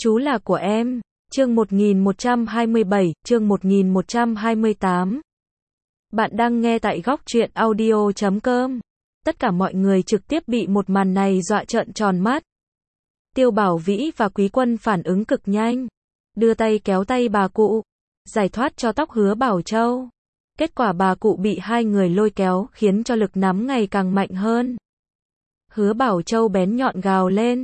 Chú là của em. Chương 1127, chương 1128. Bạn đang nghe tại góc truyện audio.com. Tất cả mọi người trực tiếp bị một màn này dọa trợn tròn mắt. Tiêu Bảo Vĩ và Quý Quân phản ứng cực nhanh, đưa tay kéo tay bà cụ, giải thoát cho tóc Hứa Bảo Châu. Kết quả bà cụ bị hai người lôi kéo khiến cho lực nắm ngày càng mạnh hơn. Hứa Bảo Châu bén nhọn gào lên.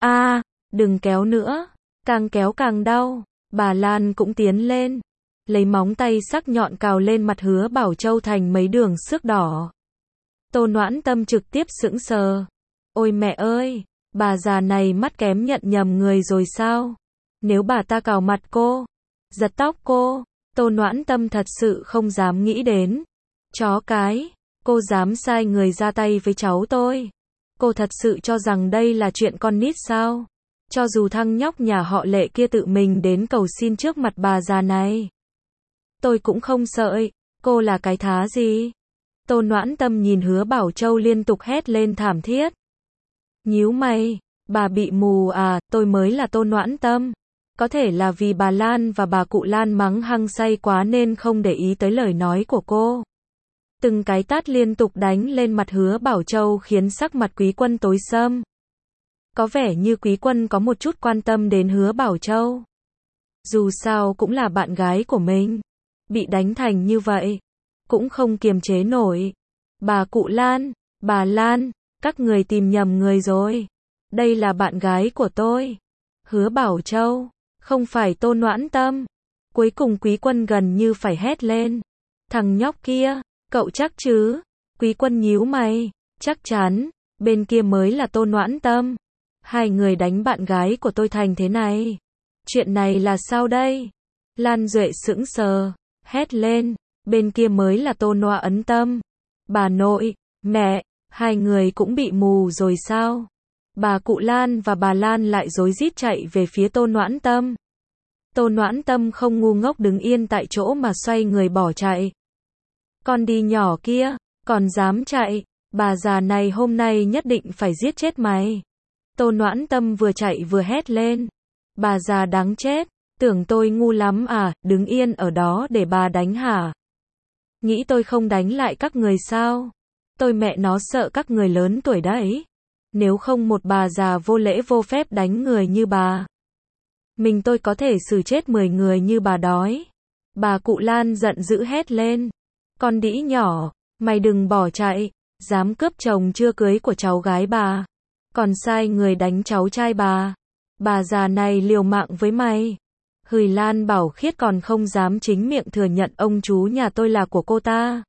Đừng kéo nữa. Càng kéo càng đau. Bà Lan cũng tiến lên, lấy móng tay sắc nhọn cào lên mặt Hứa Bảo Châu thành mấy đường xước đỏ. Tô Noãn Tâm trực tiếp sững sờ. Ôi mẹ ơi, bà già này mắt kém nhận nhầm người rồi sao? Nếu bà ta cào mặt cô, giật tóc cô, Tô Noãn Tâm thật sự không dám nghĩ đến. Chó cái, cô dám sai người ra tay với cháu tôi. Cô thật sự cho rằng đây là chuyện con nít sao? Cho dù thằng nhóc nhà họ Lệ kia tự mình đến cầu xin trước mặt bà già này, tôi cũng không sợ. Cô là cái thá gì? Tô Noãn Tâm nhìn Hứa Bảo Châu liên tục hét lên thảm thiết. Nhíu mày, bà bị mù à? Tôi mới là Tô Noãn Tâm. Có thể là vì bà Lan và bà cụ Lan mắng hăng say quá nên không để ý tới lời nói của cô. Từng cái tát liên tục đánh lên mặt Hứa Bảo Châu khiến sắc mặt Quý Quân tối sầm. Có vẻ như Quý Quân có một chút quan tâm đến Hứa Bảo Châu. Dù sao cũng là bạn gái của mình. Bị đánh thành như vậy, cũng không kiềm chế nổi. Bà cụ Lan, bà Lan, các người tìm nhầm người rồi. Đây là bạn gái của tôi. Hứa Bảo Châu, không phải Tô Noãn Tâm. Cuối cùng Quý Quân gần như phải hét lên. Thằng nhóc kia, cậu chắc chứ? Quý Quân nhíu mày, chắc chắn, bên kia mới là Tô Noãn Tâm. Hai người đánh bạn gái của tôi thành thế này. Chuyện này là sao đây? Lan Duệ sững sờ, hét lên, bên kia mới là Tô Noãn Tâm. Bà nội, mẹ, hai người cũng bị mù rồi sao? Bà cụ Lan và bà Lan lại rối rít chạy về phía Tô Noãn Tâm. Tô Noãn Tâm không ngu ngốc đứng yên tại chỗ mà xoay người bỏ chạy. Con đi nhỏ kia, còn dám chạy, bà già này hôm nay nhất định phải giết chết mày. Tô Noãn Tâm vừa chạy vừa hét lên. Bà già đáng chết, tưởng tôi ngu lắm à, đứng yên ở đó để bà đánh hả? Nghĩ tôi không đánh lại các người sao? Tôi mẹ nó sợ các người lớn tuổi đấy. Nếu không một bà già vô lễ vô phép đánh người như bà, mình tôi có thể xử chết 10 người như bà đói. Bà cụ Lan giận dữ hét lên. Con đĩ nhỏ, mày đừng bỏ chạy, dám cướp chồng chưa cưới của cháu gái bà. Còn sai người đánh cháu trai bà. Bà già này liều mạng với mày. Hười Lan Bảo Khiết còn không dám chính miệng thừa nhận ông chú nhà tôi là của cô ta.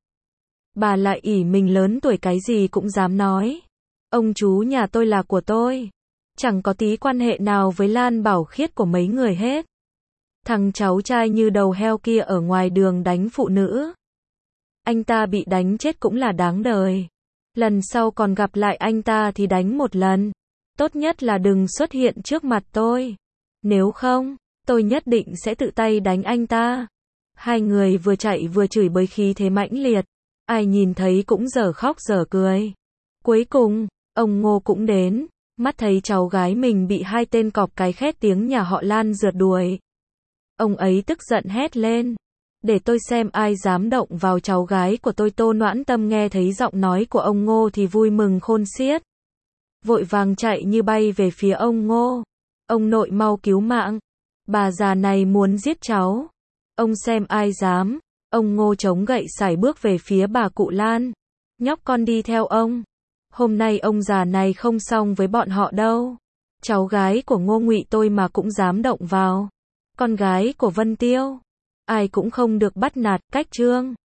Bà lại ỷ mình lớn tuổi cái gì cũng dám nói. Ông chú nhà tôi là của tôi. Chẳng có tí quan hệ nào với Lan Bảo Khiết của mấy người hết. Thằng cháu trai như đầu heo kia ở ngoài đường đánh phụ nữ. Anh ta bị đánh chết cũng là đáng đời. Lần sau còn gặp lại anh ta thì đánh một lần. Tốt nhất là đừng xuất hiện trước mặt tôi. Nếu không, tôi nhất định sẽ tự tay đánh anh ta. Hai người vừa chạy vừa chửi bới khí thế mãnh liệt. Ai nhìn thấy cũng dở khóc dở cười. Cuối cùng, ông Ngô cũng đến. Mắt thấy cháu gái mình bị hai tên cọp cái khét tiếng nhà họ Lan rượt đuổi. Ông ấy tức giận hét lên. Để tôi xem ai dám động vào cháu gái của tôi. Tô Noãn Tâm nghe thấy giọng nói của ông Ngô thì vui mừng khôn xiết. Vội vàng chạy như bay về phía ông Ngô. Ông nội mau cứu mạng. Bà già này muốn giết cháu. Ông xem ai dám. Ông Ngô chống gậy sải bước về phía bà cụ Lan. Nhóc con đi theo ông. Hôm nay ông già này không xong với bọn họ đâu. Cháu gái của Ngô Ngụy tôi mà cũng dám động vào. Con gái của Vân Tiêu, ai cũng không được bắt nạt. Cách chương